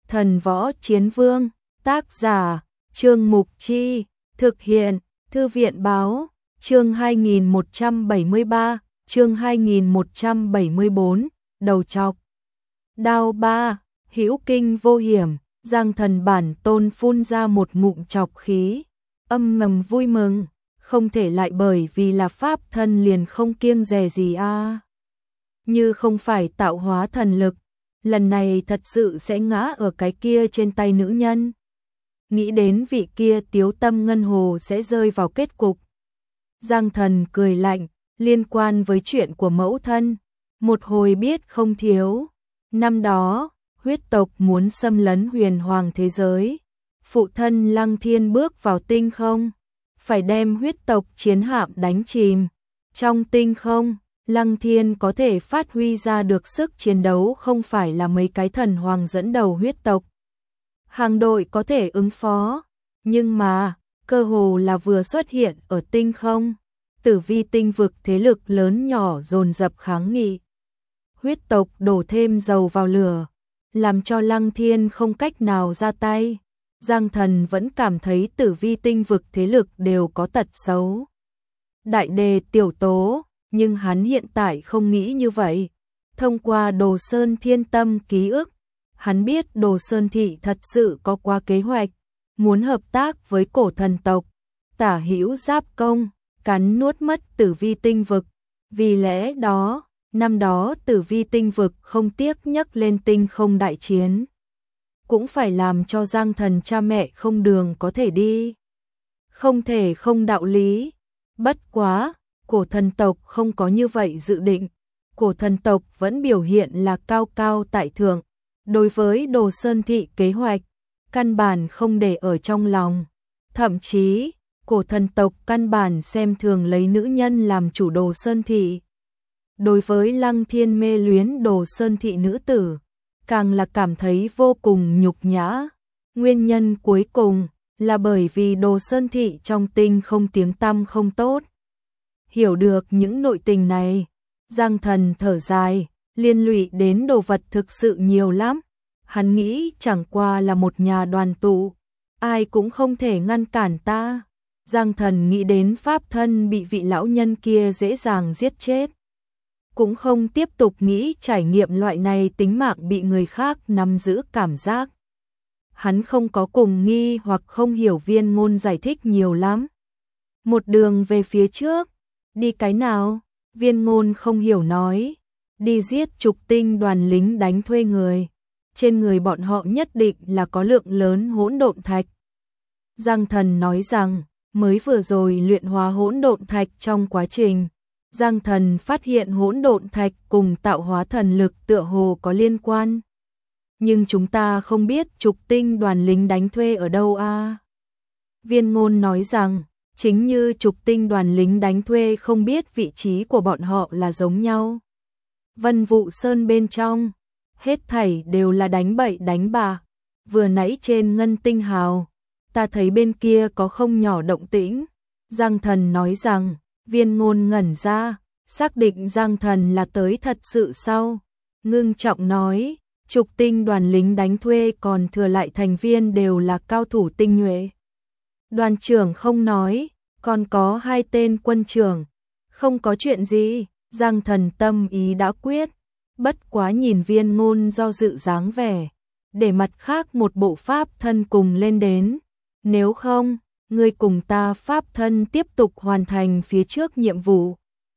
Thần Võ Chiến Vương, tác giả, Trương Mục Chi, thực hiện, Thư viện Báo, chương 2173, chương 2174, đầu trọc. Đao ba, hữu kinh vô hiểm, Giang Thần bản tôn phun ra một ngụm trọc khí, âm mầm vui mừng, không thể lại bởi vì là pháp thân liền không kiêng dè gì a. Như không phải tạo hóa thần lực, lần này thật sự sẽ ngã ở cái kia trên tay nữ nhân. Nghĩ đến vị kia Tiếu Tâm Ngân Hồ sẽ rơi vào kết cục. Giang Thần cười lạnh, liên quan với chuyện của mẫu thân, một hồi biết không thiếu. Năm đó, huyết tộc muốn xâm lấn huyền hoàng thế giới. Phụ thân Lăng Thiên bước vào tinh không, phải đem huyết tộc chiến hạm đánh chìm. Trong tinh không, Lăng Thiên có thể phát huy ra được sức chiến đấu không phải là mấy cái thần hoàng dẫn đầu huyết tộc. Hàng đội có thể ứng phó, nhưng mà, cơ hồ là vừa xuất hiện ở tinh không. Tử vi tinh vực thế lực lớn nhỏ dồn dập kháng nghị. Huyết tộc đổ thêm dầu vào lửa, làm cho Lăng Thiên không cách nào ra tay. Giang Thần vẫn cảm thấy tử vi tinh vực thế lực đều có tật xấu. Đại đề tiểu tố, nhưng hắn hiện tại không nghĩ như vậy. Thông qua Đồ Sơn Thiên Tâm ký ức, hắn biết Đồ Sơn Thị thật sự có qua kế hoạch, muốn hợp tác với cổ thần tộc, tả hữu giáp công, cắn nuốt mất tử vi tinh vực. Vì lẽ đó, năm đó tử vi tinh vực không tiếc nhắc lên tinh không đại chiến. Cũng phải làm cho Giang Thần cha mẹ không đường có thể đi. Không thể không đạo lý. Bất quá, cổ thần tộc không có như vậy dự định. Cổ thần tộc vẫn biểu hiện là cao cao tại thượng. Đối với Đồ Sơn Thị kế hoạch, căn bản không để ở trong lòng. Thậm chí, cổ thần tộc căn bản xem thường lấy nữ nhân làm chủ Đồ Sơn Thị. Đối với Lăng Thiên mê luyến Đồ Sơn Thị nữ tử, càng là cảm thấy vô cùng nhục nhã. Nguyên nhân cuối cùng là bởi vì Đồ Sơn Thị trong tinh không tiếng tăm không tốt. Hiểu được những nội tình này, Giang Thần thở dài, liên lụy đến đồ vật thực sự nhiều lắm. Hắn nghĩ chẳng qua là một nhà đoàn tụ, ai cũng không thể ngăn cản ta. Giang Thần nghĩ đến pháp thân bị vị lão nhân kia dễ dàng giết chết. Cũng không tiếp tục nghĩ trải nghiệm loại này tính mạng bị người khác nắm giữ cảm giác. Hắn không có cùng nghi hoặc không hiểu Viên Ngôn giải thích nhiều lắm. Một đường về phía trước, đi cái nào? Viên Ngôn không hiểu nói, đi giết trục tinh đoàn lính đánh thuê người. Trên người bọn họ nhất định là có lượng lớn hỗn độn thạch. Giang Thần nói rằng, mới vừa rồi luyện hóa hỗn độn thạch trong quá trình, Giang Thần phát hiện hỗn độn thạch cùng tạo hóa thần lực tựa hồ có liên quan. Nhưng chúng ta không biết trục tinh đoàn lính đánh thuê ở đâu a. Viên Ngôn nói rằng, chính như trục tinh đoàn lính đánh thuê không biết vị trí của bọn họ là giống nhau. Vân Vụ Sơn bên trong, hết thảy đều là đánh bậy đánh bạ. Vừa nãy trên Ngân Tinh Hào, ta thấy bên kia có không nhỏ động tĩnh. Giang Thần nói rằng, Viên Ngôn ngẩn ra, xác định Giang Thần là tới thật sự sau. Ngưng trọng nói, trục tinh đoàn lính đánh thuê còn thừa lại thành viên đều là cao thủ tinh nhuệ. Đoàn trưởng không nói, còn có 2 tên quân trưởng. Không có chuyện gì, Giang Thần tâm ý đã quyết. Bất quá nhìn Viên Ngôn do dự dáng vẻ, để mặt khác một bộ pháp thân cùng lên đến. Nếu không, ngươi cùng ta pháp thân tiếp tục hoàn thành phía trước nhiệm vụ.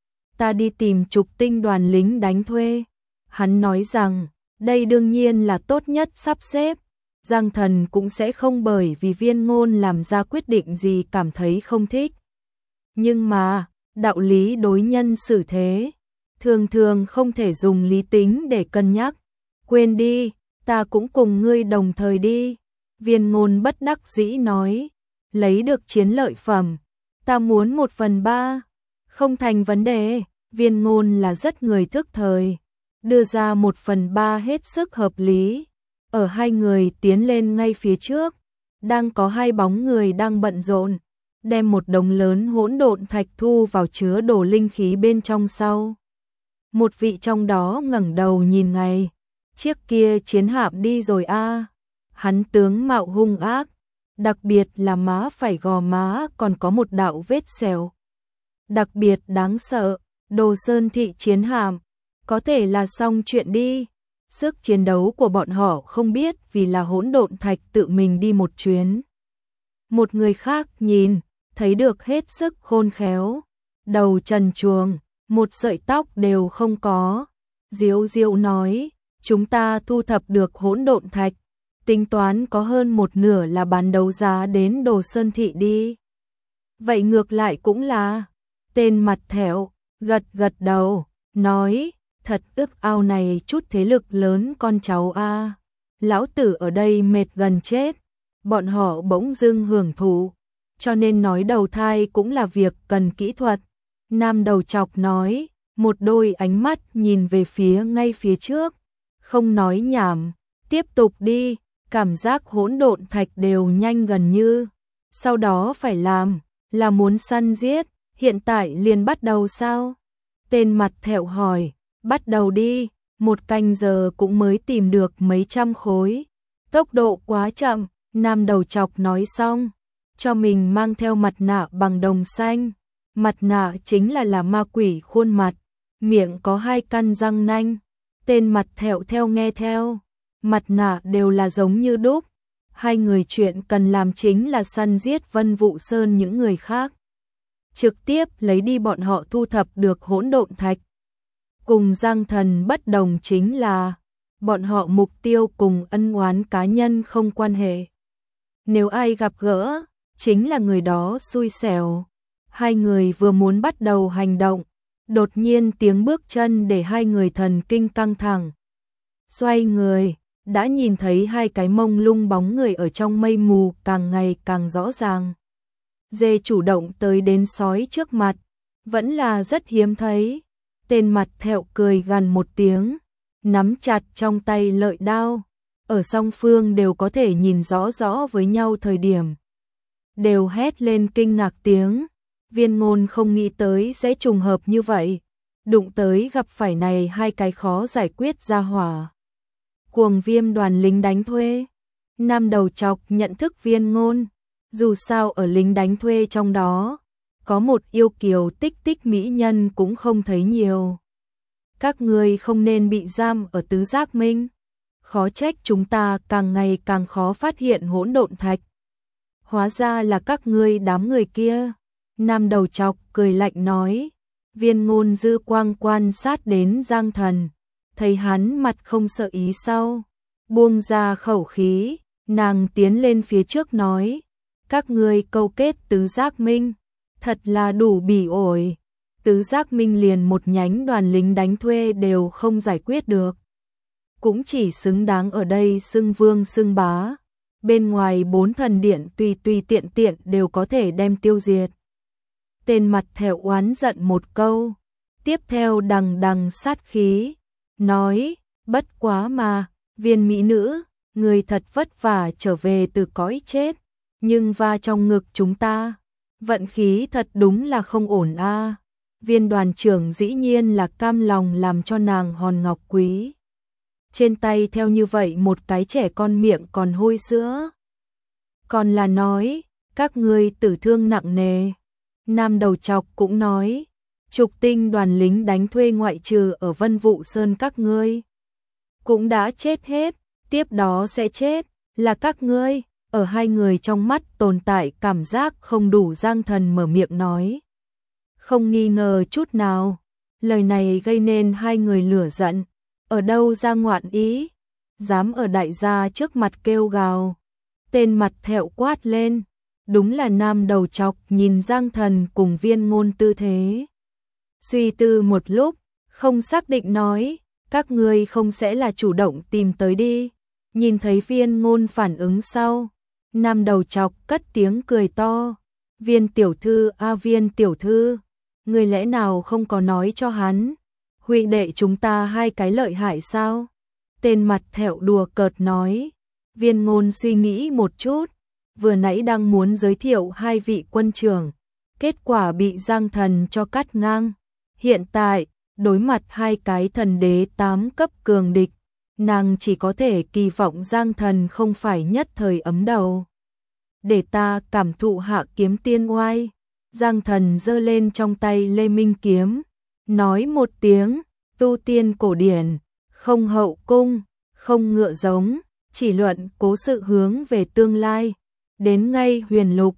Ta đi tìm trục tinh đoàn lính đánh thuê. Hắn nói rằng, đây đương nhiên là tốt nhất sắp xếp. Giang Thần cũng sẽ không bởi vì Viên Ngôn làm ra quyết định gì cảm thấy không thích. Nhưng mà, đạo lý đối nhân xử thế, thường thường không thể dùng lý tính để cân nhắc. Quên đi, ta cũng cùng ngươi đồng thời đi. Viên Ngôn bất đắc dĩ nói, lấy được chiến lợi phẩm, ta muốn 1/3. Không thành vấn đề, Viên Ngôn là rất người thức thời, đưa ra 1/3 hết sức hợp lý. Ở 2 người tiến lên ngay phía trước, đang có 2 bóng người đang bận rộn, đem một đống lớn hỗn độn thạch thu vào chứa đồ linh khí bên trong sau. Một vị trong đó ngẩng đầu nhìn ngay, chiếc kia chiến hạm đi rồi a. hắn tướng mạo hung ác, đặc biệt là má phải gò má còn có một đạo vết sẹo. Đặc biệt đáng sợ, Đồ Sơn thị chiến hạm, có thể là xong chuyện đi. Sức chiến đấu của bọn họ không biết vì là Hỗn Độn Thạch tự mình đi một chuyến. Một người khác nhìn, thấy được hết sức khôn khéo, đầu trần truồng, một sợi tóc đều không có. Diếu Diếu nói, chúng ta thu thập được Hỗn Độn Thạch, tính toán có hơn một nửa là bán đấu giá đến Đồ Sơn thị đi. Vậy ngược lại cũng là, tên mặt thẹo, gật gật đầu, nói, thật ước ao này chút thế lực lớn con cháu a. Lão tử ở đây mệt gần chết, bọn họ bỗng dưng hưởng thụ, cho nên nói đầu thai cũng là việc cần kỹ thuật. Nam đầu chọc nói, một đôi ánh mắt nhìn về phía ngay phía trước, không nói nhảm, tiếp tục đi, cảm giác Hỗn Độn Thạch đều nhanh gần như. Sau đó phải làm, là muốn săn giết, hiện tại liền bắt đầu sao? Tên mặt thẹo hỏi, bắt đầu đi, 1 canh giờ cũng mới tìm được mấy trăm khối. Tốc độ quá chậm, nam đầu chọc nói xong, cho mình mang theo mặt nạ bằng đồng xanh. Mặt nạ chính là ma quỷ khuôn mặt, miệng có 2 căn răng nanh. Tên mặt thẹo theo nghe theo, mặt nạ đều là giống như đúc. Hai người chuyện cần làm chính là săn giết Vân Vũ Sơn những người khác. Trực tiếp lấy đi bọn họ thu thập được Hỗn Độn Thạch. Cùng Giang Thần bất đồng chính là, bọn họ mục tiêu cùng ân oán cá nhân không quan hệ. Nếu ai gặp gỡ, chính là người đó xui xẻo. Hai người vừa muốn bắt đầu hành động, đột nhiên tiếng bước chân để hai người thần kinh căng thẳng. Xoay người, đã nhìn thấy 2 cái mông lung bóng người ở trong mây mù càng ngày càng rõ ràng. Dê chủ động tới đến sói trước mặt, vẫn là rất hiếm thấy. Tên mặt thẹo cười gằn một tiếng, nắm chặt trong tay lợi đao, ở song phương đều có thể nhìn rõ rõ với nhau thời điểm. Đều hét lên kinh ngạc tiếng, Viên Ngôn không nghĩ tới sẽ trùng hợp như vậy, đụng tới gặp phải này 2 cái khó giải quyết ra hỏa. Cuồng Viêm đoàn lính đánh thuê, nam đầu chọc nhận thức Viên Ngôn, dù sao ở lính đánh thuê trong đó, có một yêu kiều tích tích mỹ nhân cũng không thấy nhiều. Các ngươi không nên bị giam ở Tứ Giác Minh, khó trách chúng ta càng ngày càng khó phát hiện Hỗn Độn Thạch. Hóa ra là các ngươi đám người kia. Nam đầu chọc cười lạnh nói. Viên Ngôn dư quang quan sát đến Giang Thần, thấy hắn mặt không sợ ý sau, buông ra khẩu khí, nàng tiến lên phía trước nói, các ngươi câu kết Tứ Giác Minh, thật là đủ bỉ ổi. Tứ Giác Minh liền một nhánh đoàn lính đánh thuê đều không giải quyết được, cũng chỉ xứng đáng ở đây xưng vương xưng bá. Bên ngoài 4 thần điện tùy tùy tiện tiện đều có thể đem tiêu diệt. Tên mặt thẹo oán giận một câu, tiếp theo đằng đằng sát khí, nói, bất quá mà, Viên mỹ nữ, người thật vất vả trở về từ cõi chết, nhưng va trong ngực chúng ta, vận khí thật đúng là không ổn a. Viên đoàn trưởng dĩ nhiên là cam lòng làm cho nàng hòn ngọc quý. Trên tay theo như vậy một cái trẻ con miệng còn hôi sữa. Còn là nói, các ngươi tử thương nặng nề. Nam đầu chọc cũng nói, Trục Tinh đoàn lính đánh thuê ngoại trừ ở Vân Vũ Sơn các ngươi cũng đã chết hết, tiếp đó sẽ chết là các ngươi. Ở hai người trong mắt tồn tại cảm giác không đủ. Giang Thần mở miệng nói, không nghi ngờ chút nào. Lời này gây nên hai người lửa giận. Ở đâu ra ngoạn ý, dám ở đại gia trước mặt kêu gào. Tên mặt thẹo quát lên, đúng là nam đầu chọc nhìn Giang Thần cùng Viên Ngôn tư thế. Suy tư một lúc, không xác định nói, các ngươi không sẽ là chủ động tìm tới đi. Nhìn thấy Viên Ngôn phản ứng sau, nam đầu chọc cất tiếng cười to. Viên tiểu thư a Viên tiểu thư, người lẽ nào không có nói cho hắn, huynh đệ chúng ta hai cái lợi hại sao? Tên mặt thẹo đùa cợt nói. Viên Ngôn suy nghĩ một chút, vừa nãy đang muốn giới thiệu hai vị quân trưởng, kết quả bị Giang Thần cho cắt ngang. Hiện tại, đối mặt hai cái thần đế 8 cấp cường địch, nàng chỉ có thể kỳ vọng Giang Thần không phải nhất thời ấm đầu. Để ta cảm thụ hạ kiếm tiên oai. Giang Thần giơ lên trong tay Lê Minh kiếm, nói một tiếng, tu tiên cổ điển, không hậu cung, không ngựa giống, chỉ luận cố sự hướng về tương lai. Đến ngay huyền lục,